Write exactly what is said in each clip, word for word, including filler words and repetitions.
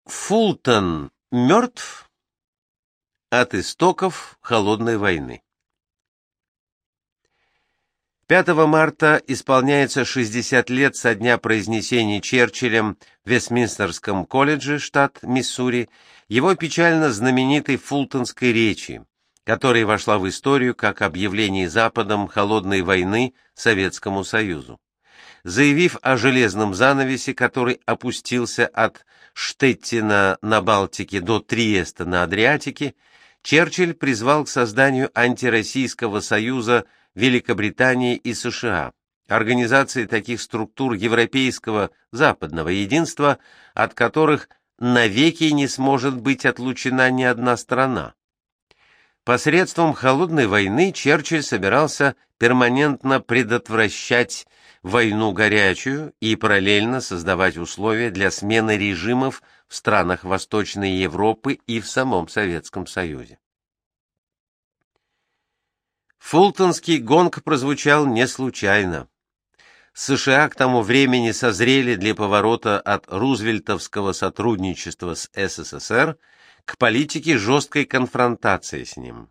Фултон мертв? От истоков холодной войны. пятого марта исполняется шестьдесят лет со дня произнесения Черчиллем в Вестминстерском колледже, штат Миссури, его печально знаменитой фултонской речи, которая вошла в историю как объявление Западом холодной войны Советскому Союзу. Заявив о железном занавесе, который опустился от Штеттина на Балтике до Триеста на Адриатике, Черчилль призвал к созданию антироссийского союза Великобритании и США, организации таких структур европейского западного единства, от которых навеки не сможет быть отлучена ни одна страна. Посредством холодной войны Черчилль собирался перманентно предотвращать войну горячую и параллельно создавать условия для смены режимов в странах Восточной Европы и в самом Советском Союзе. Фултонский гонг прозвучал не случайно. США к тому времени созрели для поворота от рузвельтовского сотрудничества с СССР к политике жесткой конфронтации с ним.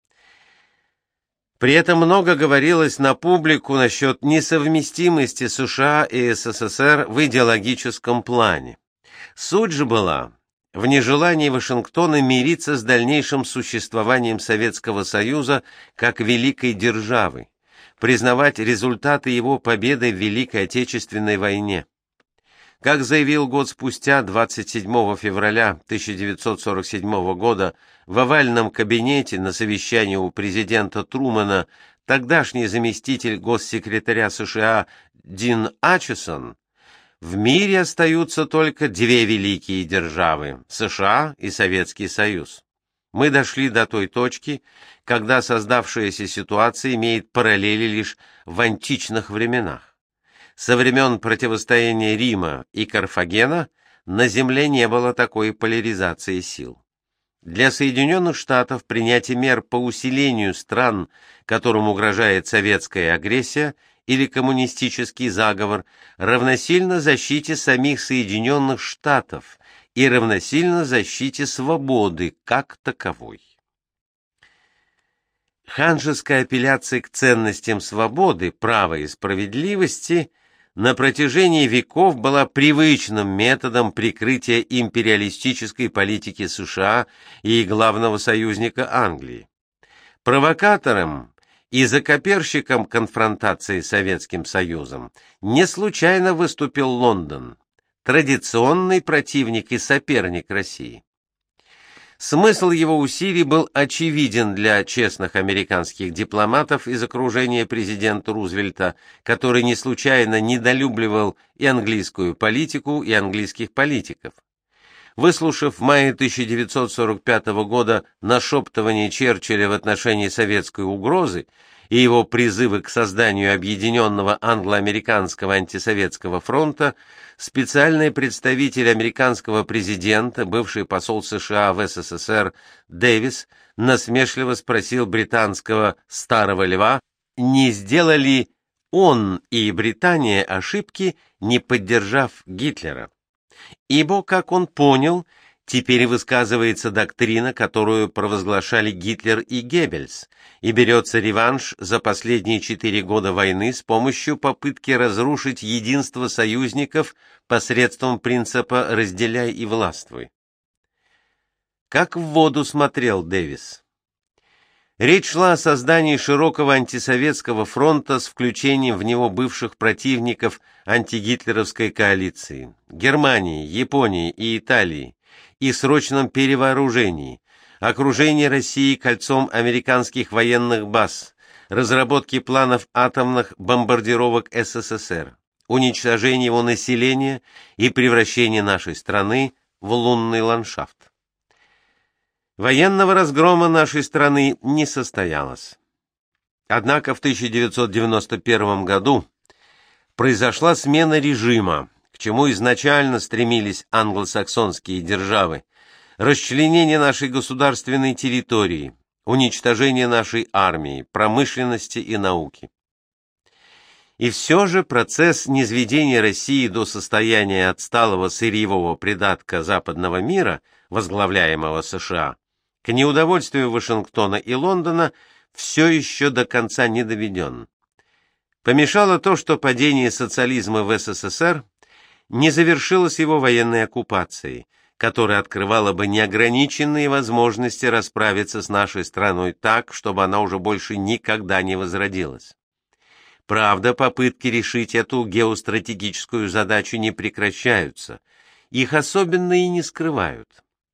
При этом много говорилось на публику насчет несовместимости США и СССР в идеологическом плане. Суть же была в нежелании Вашингтона мириться с дальнейшим существованием Советского Союза как великой державы, признавать результаты его победы в Великой Отечественной войне. Как заявил год спустя, двадцать седьмого февраля тысяча девятьсот сорок седьмого года, в овальном кабинете на совещании у президента Трумэна тогдашний заместитель госсекретаря США Дин Ачесон, в мире остаются только две великие державы – США и Советский Союз. Мы дошли до той точки, когда создавшаяся ситуация имеет параллели лишь в античных временах. Со времен противостояния Рима и Карфагена на Земле не было такой поляризации сил. Для Соединенных Штатов принятие мер по усилению стран, которым угрожает советская агрессия или коммунистический заговор, равносильно защите самих Соединенных Штатов и равносильно защите свободы как таковой. Ханжеская апелляция к ценностям свободы, права и справедливости на протяжении веков была привычным методом прикрытия империалистической политики США и главного союзника Англии. Провокатором и закоперщиком конфронтации с Советским Союзом не случайно выступил Лондон, традиционный противник и соперник России. Смысл его усилий был очевиден для честных американских дипломатов из окружения президента Рузвельта, который не случайно недолюбливал и английскую политику, и английских политиков. Выслушав в мае тысяча девятьсот сорок пятого года нашептывание Черчилля в отношении советской угрозы и его призывы к созданию объединенного англо-американского антисоветского фронта, специальный представитель американского президента, бывший посол США в СССР Дэвис, насмешливо спросил британского старого льва, не сделали он и Британия ошибки, не поддержав Гитлера. Ибо, как он понял, теперь высказывается доктрина, которую провозглашали Гитлер и Геббельс, и берется реванш за последние четыре года войны с помощью попытки разрушить единство союзников посредством принципа «разделяй и властвуй». Как в воду смотрел Дэвис. Речь шла о создании широкого антисоветского фронта с включением в него бывших противников антигитлеровской коалиции – Германии, Японии и Италии, и срочном перевооружении, окружении России кольцом американских военных баз, разработке планов атомных бомбардировок СССР, уничтожении его населения и превращении нашей страны в лунный ландшафт. Военного разгрома нашей страны не состоялось. Однако в тысяча девятьсот девяносто первом году произошла смена режима, к чему изначально стремились англосаксонские державы, расчленение нашей государственной территории, уничтожение нашей армии, промышленности и науки. И все же процесс низведения России до состояния отсталого сырьевого придатка западного мира, возглавляемого США, к неудовольствию Вашингтона и Лондона, все еще до конца не доведен. Помешало то, что падение социализма в СССР не завершилось его военной оккупацией, которая открывала бы неограниченные возможности расправиться с нашей страной так, чтобы она уже больше никогда не возродилась. Правда, попытки решить эту геостратегическую задачу не прекращаются, их особенно и не скрывают.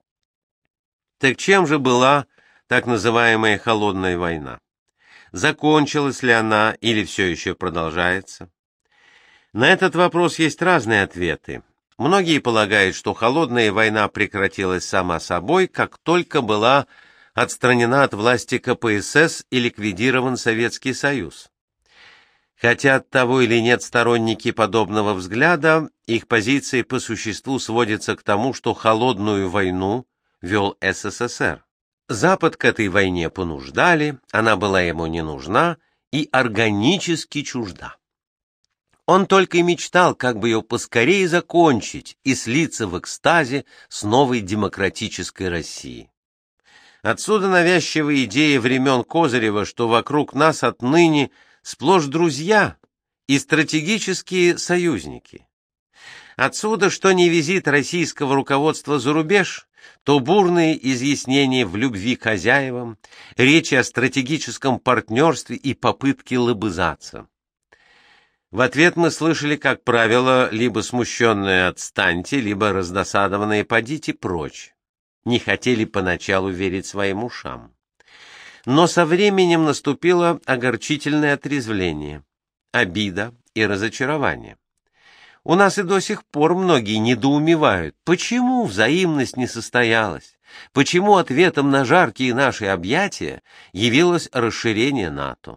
Так чем же была так называемая «холодная война»? Закончилась ли она или все еще продолжается? На этот вопрос есть разные ответы. Многие полагают, что холодная война прекратилась сама собой, как только была отстранена от власти ка пэ эс эс и ликвидирован Советский Союз. Хотят того или нет сторонники подобного взгляда, их позиции по существу сводятся к тому, что холодную войну вел эс эс эс эр. Запад к этой войне понуждали, она была ему не нужна и органически чужда. Он только и мечтал, как бы ее поскорее закончить и слиться в экстазе с новой демократической Россией. Отсюда навязчивая идея времен Козырева, что вокруг нас отныне сплошь друзья и стратегические союзники. Отсюда, что не визит российского руководства за рубеж, то бурные изъяснения в любви к хозяевам, речи о стратегическом партнерстве и попытки лобызаться. В ответ мы слышали, как правило, либо смущенное «отстаньте», либо раздосадованное «подите прочь». Не хотели поначалу верить своим ушам. Но со временем наступило огорчительное отрезвление, обида и разочарование. У нас и до сих пор многие недоумевают, почему взаимность не состоялась, почему ответом на жаркие наши объятия явилось расширение НАТО.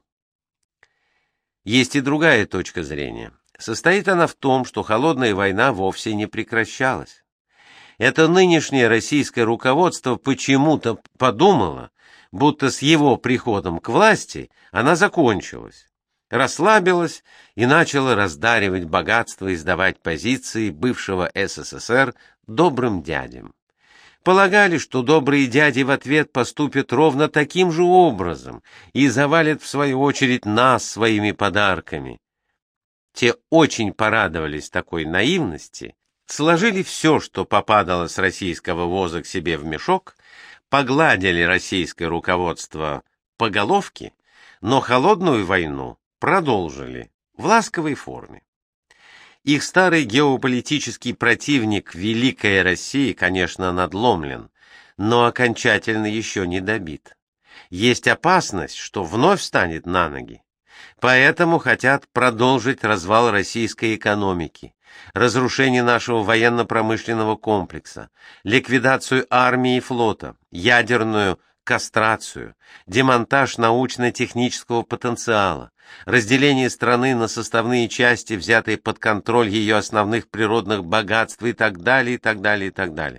Есть и другая точка зрения. Состоит она в том, что холодная война вовсе не прекращалась. Это нынешнее российское руководство почему-то подумало, будто с его приходом к власти она закончилась, расслабилась и начала раздаривать богатство и сдавать позиции бывшего эс эс эс эр добрым дядям. Полагали, что добрые дяди в ответ поступят ровно таким же образом и завалят, в свою очередь, нас своими подарками. Те очень порадовались такой наивности, сложили все, что попадало с российского воза к себе в мешок, погладили российское руководство по головке, но холодную войну продолжили в ласковой форме. Их старый геополитический противник, Великая Россия, конечно, надломлен, но окончательно еще не добит. Есть опасность, что вновь встанет на ноги. Поэтому хотят продолжить развал российской экономики, разрушение нашего военно-промышленного комплекса, ликвидацию армии и флота, ядерную кастрацию, демонтаж научно-технического потенциала, разделение страны на составные части, взятые под контроль ее основных природных богатств и так далее, и так далее, и так далее.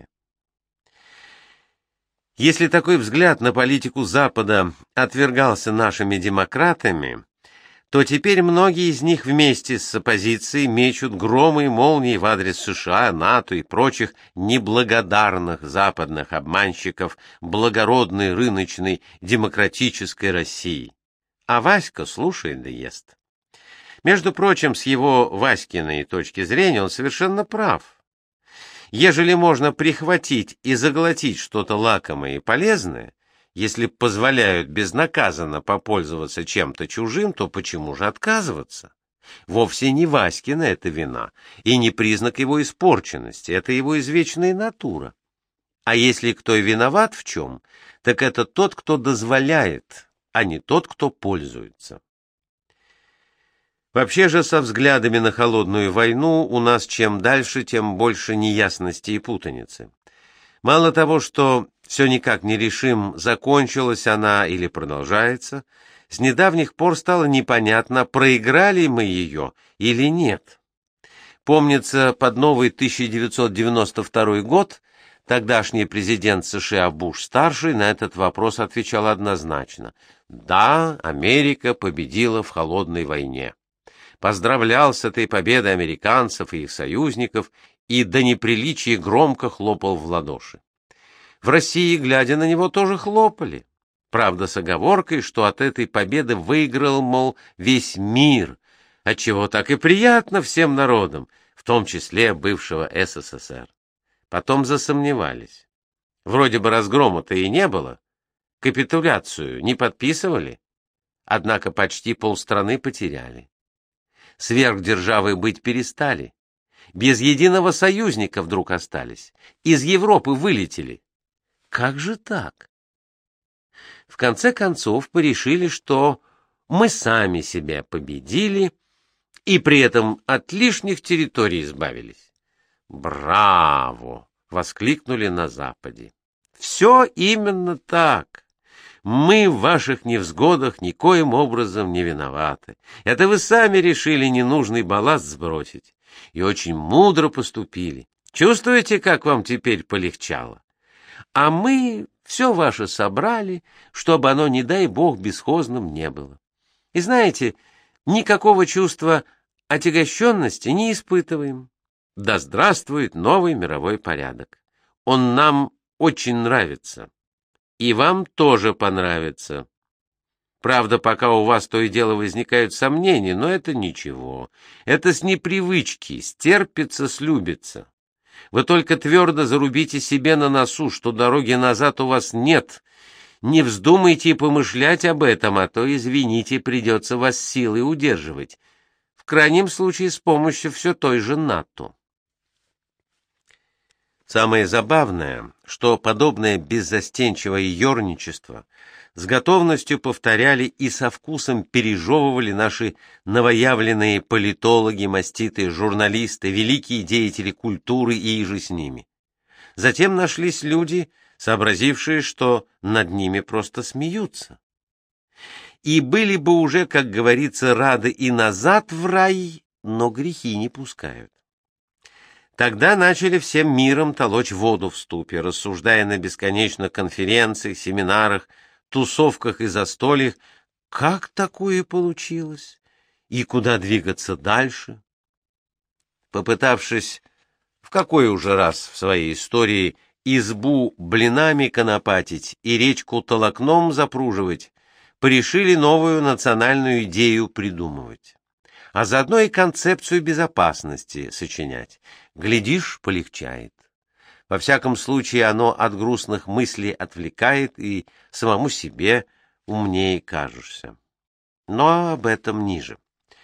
Если такой взгляд на политику Запада отвергался нашими демократами, то теперь многие из них вместе с оппозицией мечут громы и молнии в адрес США, НАТО и прочих неблагодарных западных обманщиков благородной рыночной демократической России. А Васька слушает да ест. Между прочим, с его Васькиной точки зрения он совершенно прав. Ежели можно прихватить и заглотить что-то лакомое и полезное, если позволяют безнаказанно попользоваться чем-то чужим, то почему же отказываться? Вовсе не Васькина это вина, и не признак его испорченности, это его извечная натура. А если кто и виноват в чем, так это тот, кто дозволяет, а не тот, кто пользуется. Вообще же со взглядами на холодную войну у нас чем дальше, тем больше неясности и путаницы. Мало того, что все никак не решим, закончилась она или продолжается, с недавних пор стало непонятно, проиграли мы ее или нет. Помнится, под новый тысяча девятьсот девяносто второй год тогдашний президент США Буш-старший на этот вопрос отвечал однозначно: да, Америка победила в холодной войне. поздравлял с этой победой американцев и их союзников и до неприличия громко хлопал в ладоши. В России, глядя на него, тоже хлопали. Правда, с оговоркой, что от этой победы выиграл, мол, весь мир, отчего так и приятно всем народам, в том числе бывшего СССР. Потом засомневались. Вроде бы разгрома-то и не было, капитуляцию не подписывали, однако почти полстраны потеряли. Сверхдержавой быть перестали. Без единого союзника вдруг остались. Из Европы вылетели. Как же так? В конце концов порешили, что мы сами себя победили и при этом от лишних территорий избавились. «Браво!» — воскликнули на Западе. «Все именно так. Мы в ваших невзгодах никоим образом не виноваты. Это вы сами решили ненужный балласт сбросить. И очень мудро поступили. Чувствуете, как вам теперь полегчало? А мы все ваше собрали, чтобы оно, не дай бог, бесхозным не было. И знаете, никакого чувства отягощенности не испытываем. Да здравствует новый мировой порядок. Он нам очень нравится. И вам тоже понравится. Правда, пока у вас то и дело возникают сомнения, но это ничего. Это с непривычки, стерпится, слюбится. Вы только твердо зарубите себе на носу, что дороги назад у вас нет. Не вздумайте помышлять об этом, а то, извините, придется вас силой удерживать. В крайнем случае с помощью все той же НАТО. Самое забавное, что подобное беззастенчивое ерничество с готовностью повторяли и со вкусом пережевывали наши новоявленные политологи, маститые журналисты, великие деятели культуры и иже с ними. Затем нашлись люди, сообразившие, что над ними просто смеются. И были бы уже, как говорится, рады и назад в рай, но грехи не пускают. Тогда начали всем миром толочь воду в ступе, рассуждая на бесконечных конференциях, семинарах, тусовках и застольях, как такое получилось и куда двигаться дальше. Попытавшись в какой уже раз в своей истории избу блинами конопатить и речку толокном запруживать, порешили новую национальную идею придумывать, а заодно и концепцию безопасности сочинять. Глядишь, полегчает. Во всяком случае, оно от грустных мыслей отвлекает и самому себе умнее кажешься. Но об этом ниже.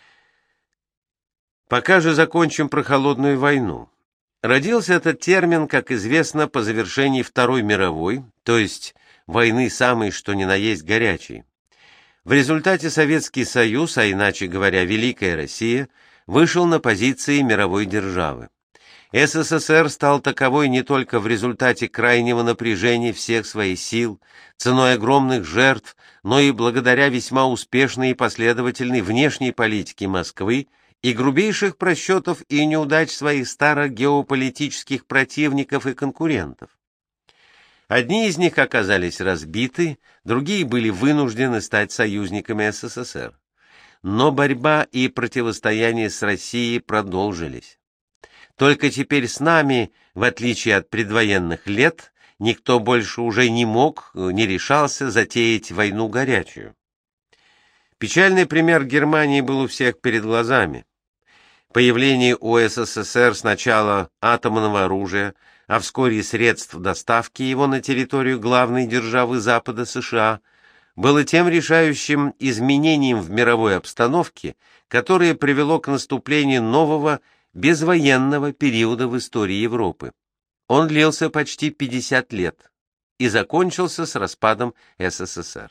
Пока же закончим про холодную войну. Родился этот термин, как известно, по завершении Второй мировой, то есть войны самой что ни на есть горячей. В результате Советский Союз, а иначе говоря, Великая Россия, вышел на позиции мировой державы. СССР стал таковой не только в результате крайнего напряжения всех своих сил, ценой огромных жертв, но и благодаря весьма успешной и последовательной внешней политике Москвы и грубейших просчетов и неудач своих старых геополитических противников и конкурентов. Одни из них оказались разбиты, другие были вынуждены стать союзниками СССР. Но борьба и противостояние с Россией продолжились. Только теперь с нами, в отличие от предвоенных лет, никто больше уже не мог, не решался затеять войну горячую. Печальный пример Германии был у всех перед глазами. Появление у СССР сначала атомного оружия, а вскоре и средств доставки его на территорию главной державы Запада США, было тем решающим изменением в мировой обстановке, которое привело к наступлению нового безвоенного периода в истории Европы. Он длился почти пятьдесят лет и закончился с распадом СССР.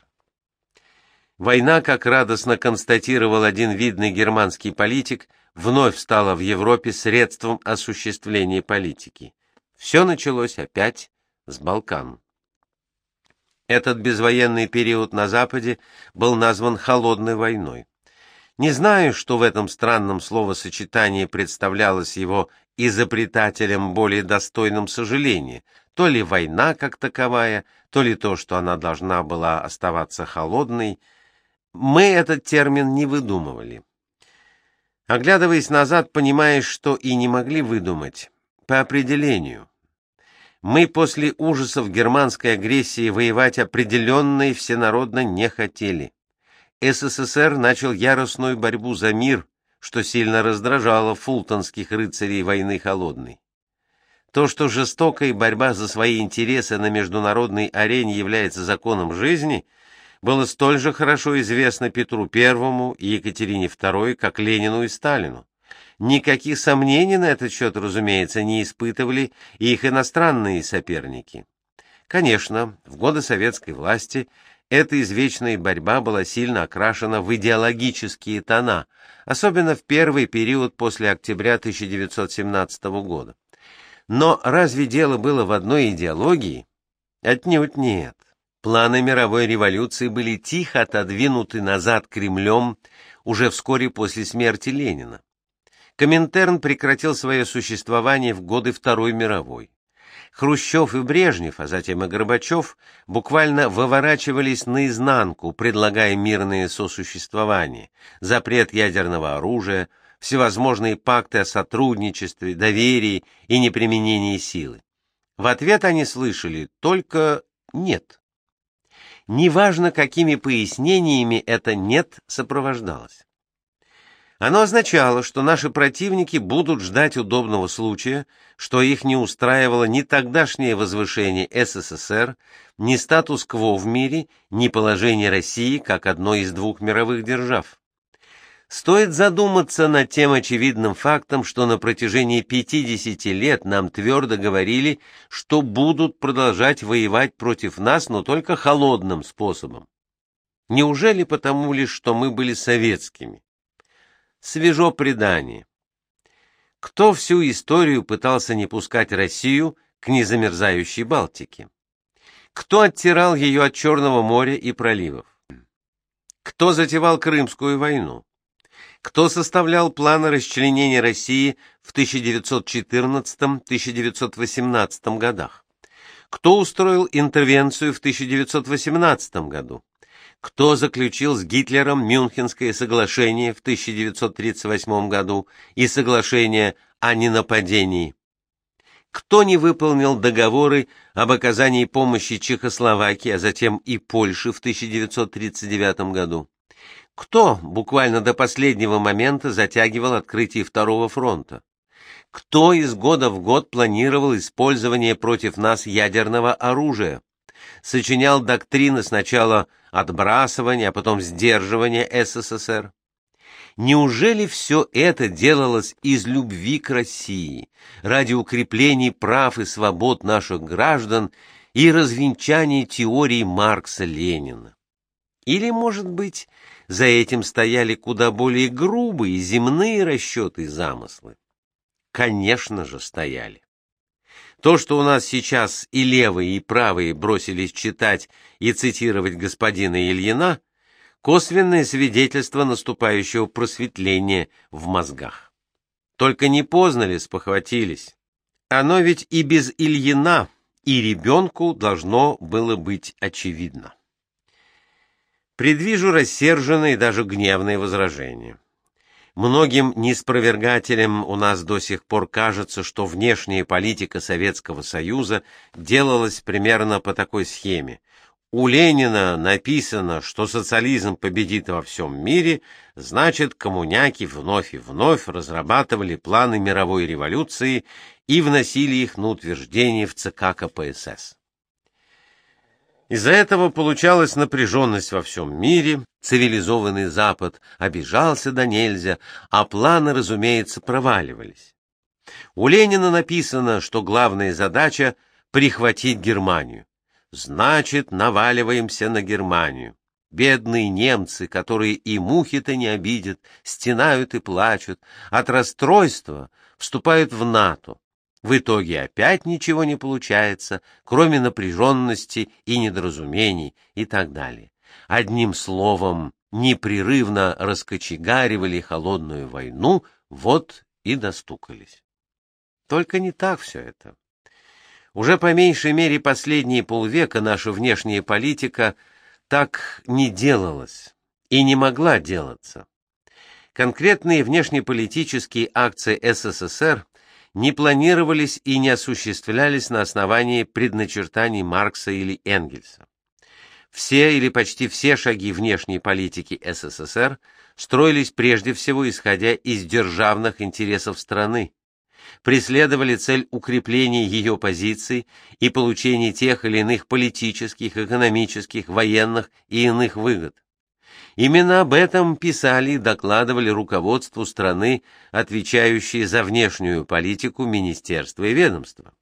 Война, как радостно констатировал один видный германский политик, вновь стала в Европе средством осуществления политики. Все началось опять с Балкан. Этот безвоенный период на Западе был назван «холодной войной». Не знаю, что в этом странном словосочетании представлялось его изобретателям более достойным сожаления, то ли война как таковая, то ли то, что она должна была оставаться холодной. Мы этот термин не выдумывали. Оглядываясь назад, понимаешь, что и не могли выдумать. По определению. Мы после ужасов германской агрессии воевать определенно и всенародно не хотели. СССР начал яростную борьбу за мир, что сильно раздражало фултонских рыцарей войны холодной. То, что жестокая борьба за свои интересы на международной арене является законом жизни, было столь же хорошо известно Петру Первому и Екатерине Второй, как Ленину и Сталину. Никаких сомнений на этот счет, разумеется, не испытывали и их иностранные соперники. Конечно, в годы советской власти эта извечная борьба была сильно окрашена в идеологические тона, особенно в первый период после октября тысяча девятьсот семнадцатого года. Но разве дело было в одной идеологии? Отнюдь нет. Планы мировой революции были тихо отодвинуты назад Кремлем уже вскоре после смерти Ленина. Коминтерн прекратил свое существование в годы Второй мировой. Хрущев и Брежнев, а затем и Горбачев, буквально выворачивались наизнанку, предлагая мирное сосуществование, запрет ядерного оружия, всевозможные пакты о сотрудничестве, доверии и неприменении силы. В ответ они слышали только «нет». Неважно, какими пояснениями это «нет» сопровождалось. Оно означало, что наши противники будут ждать удобного случая, что их не устраивало ни тогдашнее возвышение СССР, ни статус-кво в мире, ни положение России как одной из двух мировых держав. Стоит задуматься над тем очевидным фактом, что на протяжении пятидесяти лет нам твердо говорили, что будут продолжать воевать против нас, но только холодным способом. Неужели потому лишь, что мы были советскими? Свежо предание. Кто всю историю пытался не пускать Россию к незамерзающей Балтике? Кто оттирал ее от Черного моря и проливов? Кто затевал Крымскую войну? Кто составлял планы расчленения России в тысяча девятьсот четырнадцатом — тысяча девятьсот восемнадцатом годах? Кто устроил интервенцию в тысяча девятьсот восемнадцатом году? Кто заключил с Гитлером Мюнхенское соглашение в тысяча девятьсот тридцать восьмом году и соглашение о ненападении? Кто не выполнил договоры об оказании помощи Чехословакии, а затем и Польше в тысяча девятьсот тридцать девятом году? Кто буквально до последнего момента затягивал открытие Второго фронта? Кто из года в год планировал использование против нас ядерного оружия? Сочинял доктрины сначала отбрасывания, а потом сдерживания СССР. Неужели все это делалось из любви к России, ради укрепления прав и свобод наших граждан и развенчания теорий Маркса-Ленина? Или, может быть, за этим стояли куда более грубые земные расчеты и замыслы? Конечно же, стояли. То, что у нас сейчас и левые, и правые бросились читать и цитировать господина Ильина, косвенное свидетельство наступающего просветления в мозгах. Только не поздно ли спохватились? Оно ведь и без Ильина, и ребенку должно было быть очевидно. Предвижу рассерженные и даже гневные возражения. Многим неспровергателям у нас до сих пор кажется, что внешняя политика Советского Союза делалась примерно по такой схеме. У Ленина написано, что социализм победит во всем мире, значит, коммуняки вновь и вновь разрабатывали планы мировой революции и вносили их на утверждение в ЦК КПСС. Из-за этого получалась напряженность во всем мире, цивилизованный Запад обижался да нельзя, а планы, разумеется, проваливались. У Ленина написано, что главная задача — прихватить Германию. Значит, наваливаемся на Германию. Бедные немцы, которые и мухи-то не обидят, стенают и плачут, от расстройства вступают в НАТО. В итоге опять ничего не получается, кроме напряженности и недоразумений и так далее. Одним словом, непрерывно раскочегаривали холодную войну, вот и достукались. Только не так все это. Уже по меньшей мере последние полвека наша внешняя политика так не делалась и не могла делаться. Конкретные внешнеполитические акции СССР не планировались и не осуществлялись на основании предначертаний Маркса или Энгельса. Все или почти все шаги внешней политики СССР строились прежде всего исходя из державных интересов страны, преследовали цель укрепления ее позиций и получения тех или иных политических, экономических, военных и иных выгод. Именно об этом писали и докладывали руководству страны, отвечающие за внешнюю политику министерства и ведомства.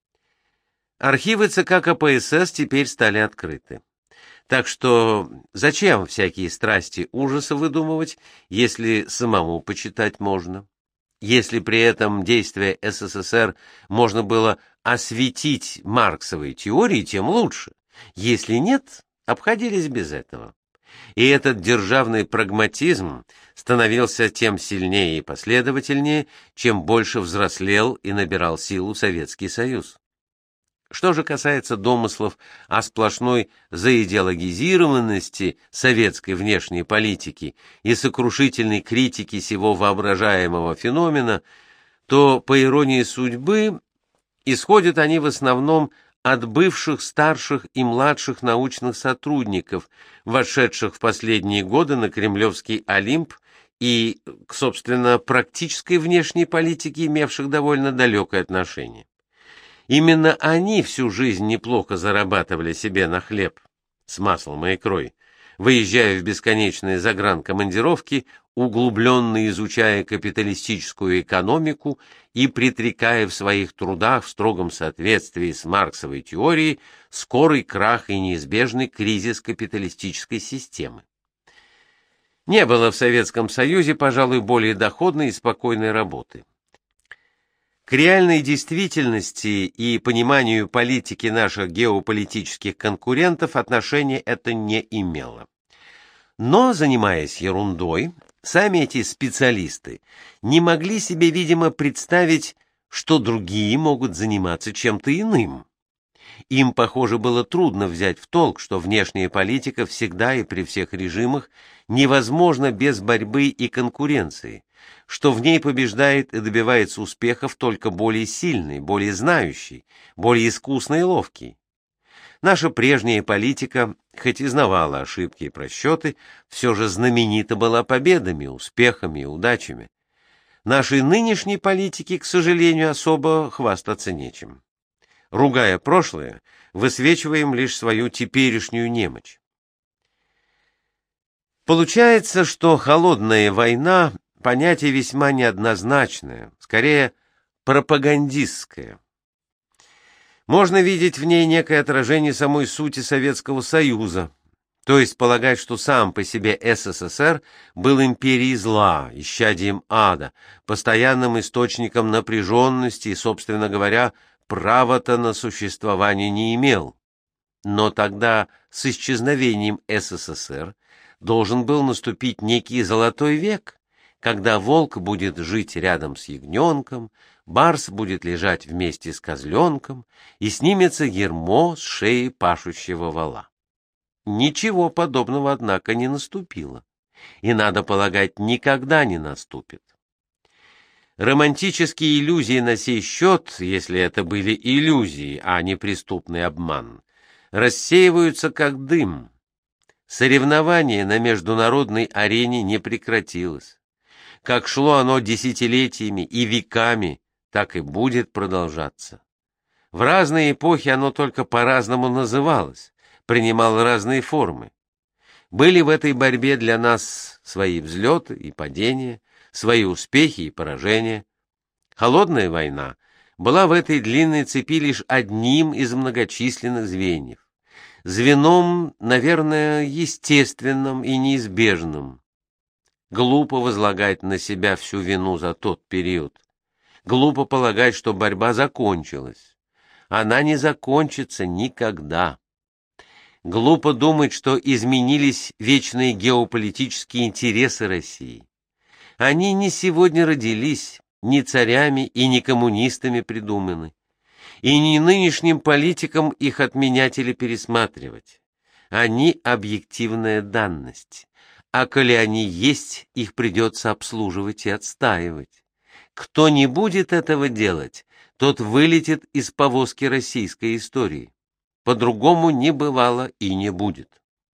Архивы ЦК КПСС теперь стали открыты. Так что зачем всякие страсти ужаса выдумывать, если самому почитать можно? Если при этом действия СССР можно было осветить марксовой теорией, тем лучше. Если нет, обходились без этого. И этот державный прагматизм становился тем сильнее и последовательнее, чем больше взрослел и набирал силу Советский Союз. Что же касается домыслов о сплошной заидеологизированности советской внешней политики и сокрушительной критики сего воображаемого феномена, то, по иронии судьбы, исходят они в основном от бывших старших и младших научных сотрудников, вошедших в последние годы на Кремлевский Олимп и, собственно, практической внешней политике, имевших довольно далекое отношение. Именно они всю жизнь неплохо зарабатывали себе на хлеб с маслом и икрой, выезжая в бесконечные загранкомандировки, углубленно изучая капиталистическую экономику и предрекая в своих трудах в строгом соответствии с марксовой теорией скорый крах и неизбежный кризис капиталистической системы. Не было в Советском Союзе, пожалуй, более доходной и спокойной работы. К реальной действительности и пониманию политики наших геополитических конкурентов отношения это не имело. Но, занимаясь ерундой, сами эти специалисты не могли себе, видимо, представить, что другие могут заниматься чем-то иным. Им, похоже, было трудно взять в толк, что внешняя политика всегда и при всех режимах невозможна без борьбы и конкуренции, что в ней побеждает и добивается успехов только более сильный, более знающий, более искусный и ловкий. Наша прежняя политика, хоть и знавала ошибки и просчеты, все же знаменита была победами, успехами и удачами. Нашей нынешней политике, к сожалению, особо хвастаться нечем. Ругая прошлое, высвечиваем лишь свою теперешнюю немочь. Получается, что холодная война – понятие весьма неоднозначное, скорее пропагандистское. Можно видеть в ней некое отражение самой сути Советского Союза, то есть полагать, что сам по себе СССР был империей зла, исчадием ада, постоянным источником напряженности и, собственно говоря, права-то на существование не имел. Но тогда с исчезновением СССР должен был наступить некий золотой век, когда волк будет жить рядом с ягненком, барс будет лежать вместе с козленком, и снимется ярмо с шеи пашущего вола. Ничего подобного, однако, не наступило, и, надо полагать, никогда не наступит. Романтические иллюзии на сей счет, если это были иллюзии, а не преступный обман, рассеиваются как дым. Соревнование на международной арене не прекратилось. Как шло оно десятилетиями и веками, так и будет продолжаться. В разные эпохи оно только по-разному называлось, принимало разные формы. Были в этой борьбе для нас свои взлеты и падения, свои успехи и поражения. Холодная война была в этой длинной цепи лишь одним из многочисленных звеньев. Звеном, наверное, естественным и неизбежным. Глупо возлагать на себя всю вину за тот период. Глупо полагать, что борьба закончилась. Она не закончится никогда. Глупо думать, что изменились вечные геополитические интересы России. Они не сегодня родились, ни царями и ни коммунистами придуманы. И не нынешним политикам их отменять или пересматривать. Они объективная данность. а коли они есть, их придется обслуживать и отстаивать. Кто не будет этого делать, тот вылетит из повозки российской истории. По-другому не бывало и не будет.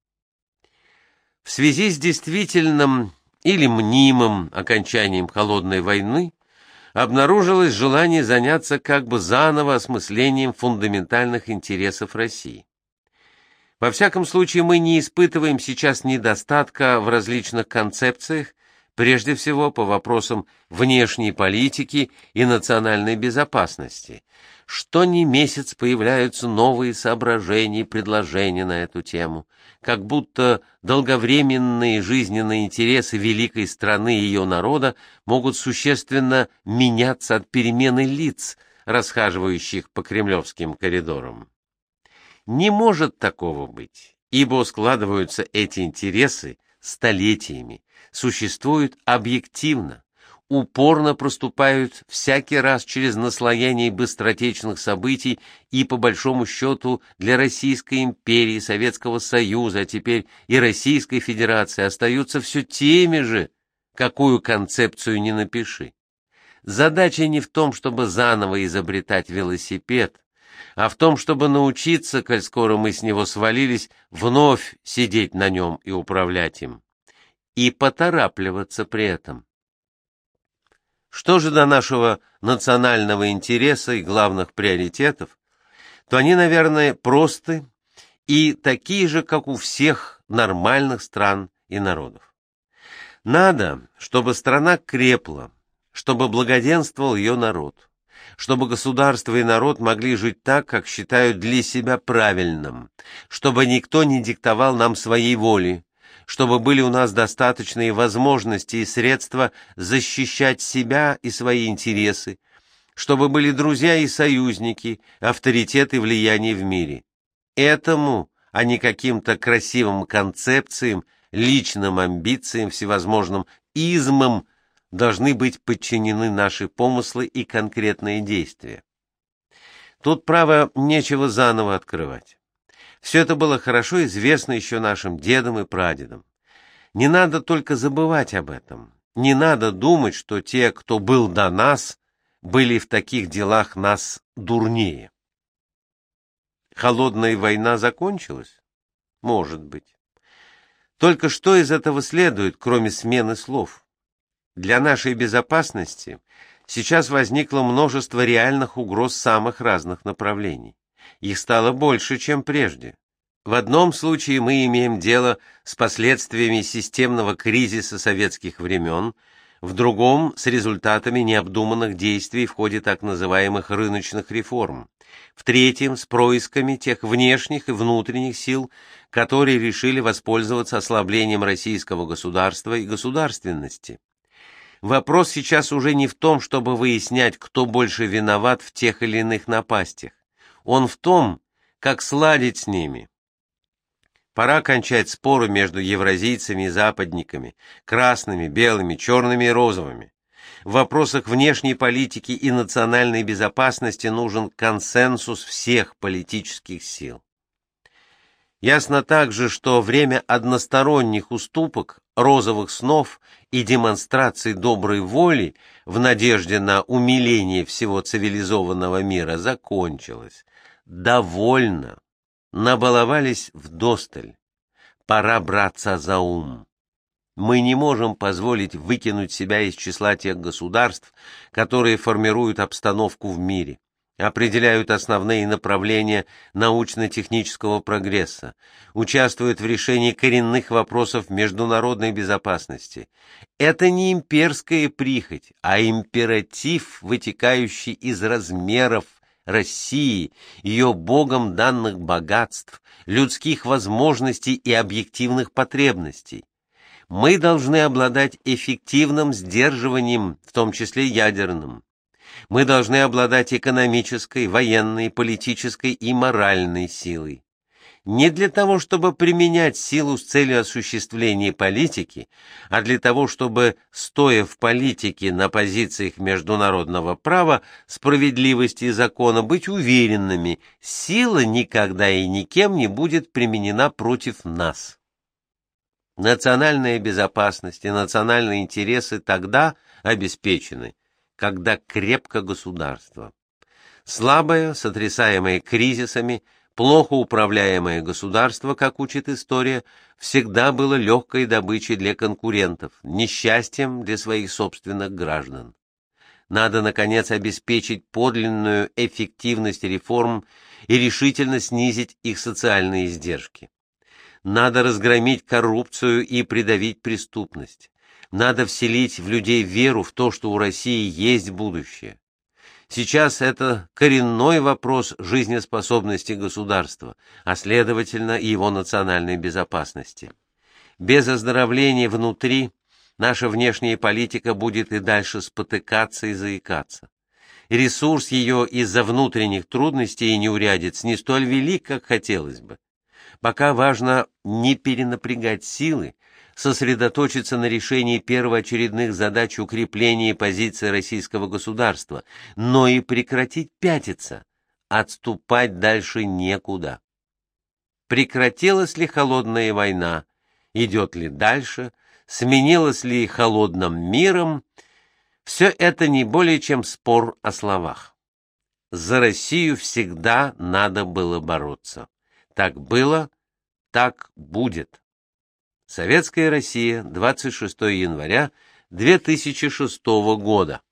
В связи с действительным или мнимым окончанием Холодной войны обнаружилось желание заняться как бы заново осмыслением фундаментальных интересов России. Во всяком случае, мы не испытываем сейчас недостатка в различных концепциях, прежде всего по вопросам внешней политики и национальной безопасности. Что ни месяц появляются новые соображения и предложения на эту тему, как будто долговременные жизненные интересы великой страны и ее народа могут существенно меняться от перемены лиц, расхаживающих по кремлевским коридорам. Не может такого быть, ибо складываются эти интересы столетиями, существуют объективно, упорно проступают всякий раз через наслоение быстротечных событий и, по большому счету, для Российской империи, Советского Союза, а теперь и Российской Федерации остаются все теми же, какую концепцию ни напиши. Задача не в том, чтобы заново изобретать велосипед, а в том, чтобы научиться, коль скоро мы с него свалились, вновь сидеть на нем и управлять им, и поторапливаться при этом. Что же до нашего национального интереса и главных приоритетов, то они, наверное, просты и такие же, как у всех нормальных стран и народов. Надо, чтобы страна крепла, чтобы благоденствовал ее народ, чтобы государство и народ могли жить так, как считают для себя правильным, чтобы никто не диктовал нам своей воли, чтобы были у нас достаточные возможности и средства защищать себя и свои интересы, чтобы были друзья и союзники, авторитет и влияние в мире. Этому, а не каким-то красивым концепциям, личным амбициям, всевозможным измам должны быть подчинены наши помыслы и конкретные действия. Тут, право, нечего заново открывать. Все это было хорошо известно еще нашим дедам и прадедам. Не надо только забывать об этом. Не надо думать, что те, кто был до нас, были в таких делах нас дурнее. Холодная война закончилась? Может быть. Только что из этого следует, кроме смены слов? Для нашей безопасности сейчас возникло множество реальных угроз самых разных направлений. Их стало больше, чем прежде. В одном случае мы имеем дело с последствиями системного кризиса советских времен, в другом — с результатами необдуманных действий в ходе так называемых рыночных реформ, в третьем — с происками тех внешних и внутренних сил, которые решили воспользоваться ослаблением российского государства и государственности. Вопрос сейчас уже не в том, чтобы выяснять, кто больше виноват в тех или иных напастях. Он в том, как сладить с ними. Пора кончать споры между евразийцами и западниками, красными, белыми, черными и розовыми. В вопросах внешней политики и национальной безопасности нужен консенсус всех политических сил. Ясно также, что время односторонних уступок, розовых снов и демонстраций доброй воли в надежде на умиление всего цивилизованного мира закончилось. Довольно. Набаловались вдосталь. Пора браться за ум. Мы не можем позволить выкинуть себя из числа тех государств, которые формируют обстановку в мире, определяют основные направления научно-технического прогресса, участвуют в решении коренных вопросов международной безопасности. Это не имперская прихоть, а императив, вытекающий из размеров России, ее Богом данных богатств, людских возможностей и объективных потребностей. Мы должны обладать эффективным сдерживанием, в том числе ядерным. Мы должны обладать экономической, военной, политической и моральной силой. Не для того, чтобы применять силу с целью осуществления политики, а для того, чтобы, стоя в политике на позициях международного права, справедливости и закона, быть уверенными, сила никогда и никем не будет применена против нас. Национальная безопасность и национальные интересы тогда обеспечены, когда крепко государство. Слабое, сотрясаемое кризисами, плохо управляемое государство, как учит история, всегда было легкой добычей для конкурентов, несчастьем для своих собственных граждан. Надо, наконец, обеспечить подлинную эффективность реформ и решительно снизить их социальные издержки. Надо разгромить коррупцию и придавить преступность. Надо вселить в людей веру в то, что у России есть будущее. Сейчас это коренной вопрос жизнеспособности государства, а следовательно и его национальной безопасности. Без оздоровления внутри наша внешняя политика будет и дальше спотыкаться и заикаться. Ресурс ее из-за внутренних трудностей и неурядиц не столь велик, как хотелось бы. Пока важно не перенапрягать силы, сосредоточиться на решении первоочередных задач укрепления позиции российского государства, но и прекратить пятиться, отступать дальше некуда. Прекратилась ли холодная война, идет ли дальше, сменилась ли холодным миром, все это не более чем спор о словах. За Россию всегда надо было бороться. Так было, так будет. Советская Россия, двадцать шестое января две тысячи шестого года.